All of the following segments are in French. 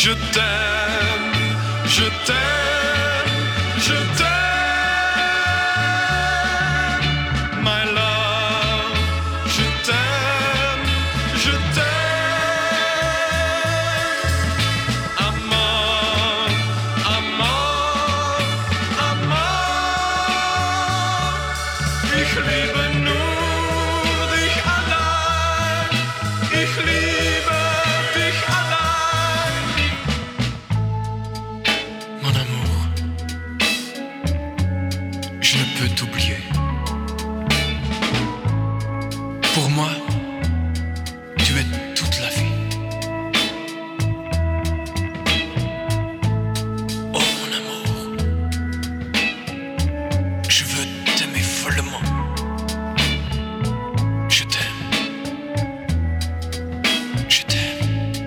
Je t'aime, je t'aime, je t'aime, my love. Je t'aime, je t'aime. Amor, amor, amor. Ich liebe nur dich allein. Ich liebe dich allein. Mon amour, je ne peux t'oublier. Pour moi, tu es toute la vie. Oh mon amour, je veux t'aimer follement. Je t'aime. Je t'aime.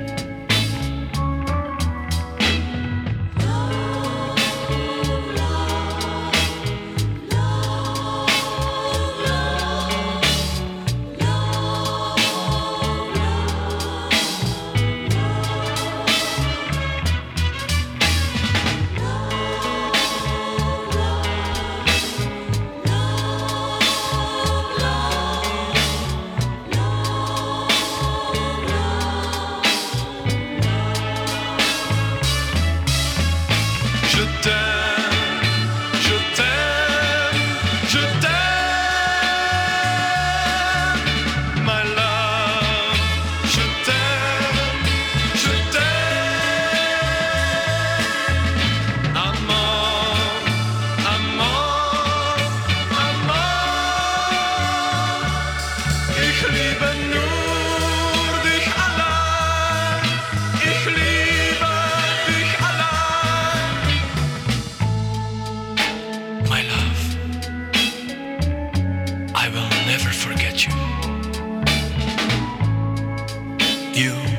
Je t'aime, je t'aime, je t'aime, my love. Je t'aime, je t'aime. Amor, amor, amor. Ich liebe nur dich allein. Ich liebe dich allein. My love, I will never forget you. You